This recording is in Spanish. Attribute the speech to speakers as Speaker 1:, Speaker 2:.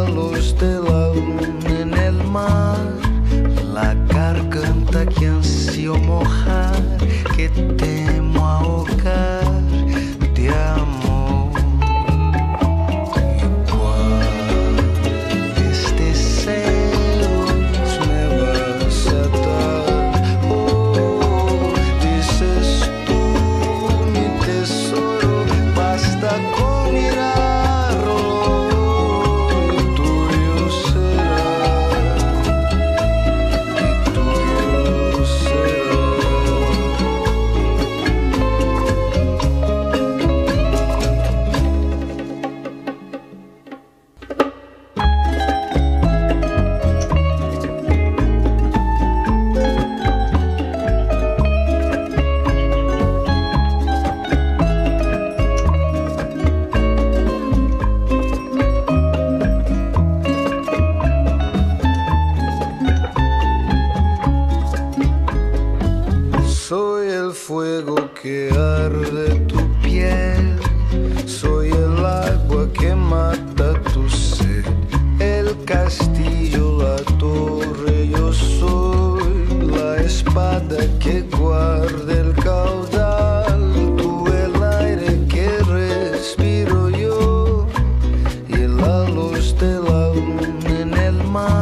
Speaker 1: luz de la luna en el mar, la garganta que ansío mojar, que temo ahogar de amor. Y cuáles deseos me vas a dar, oh, dices tú, mi tesoro, basta con mirarlo y tuyo será, y tuyo será. Soy el fuego que arde tu piel, soy el agua que mata tu sed, el castillo, la torre, yo soy la espada que guarda el caudal, tú el aire que respiro yo y la luz de la luna en el mar.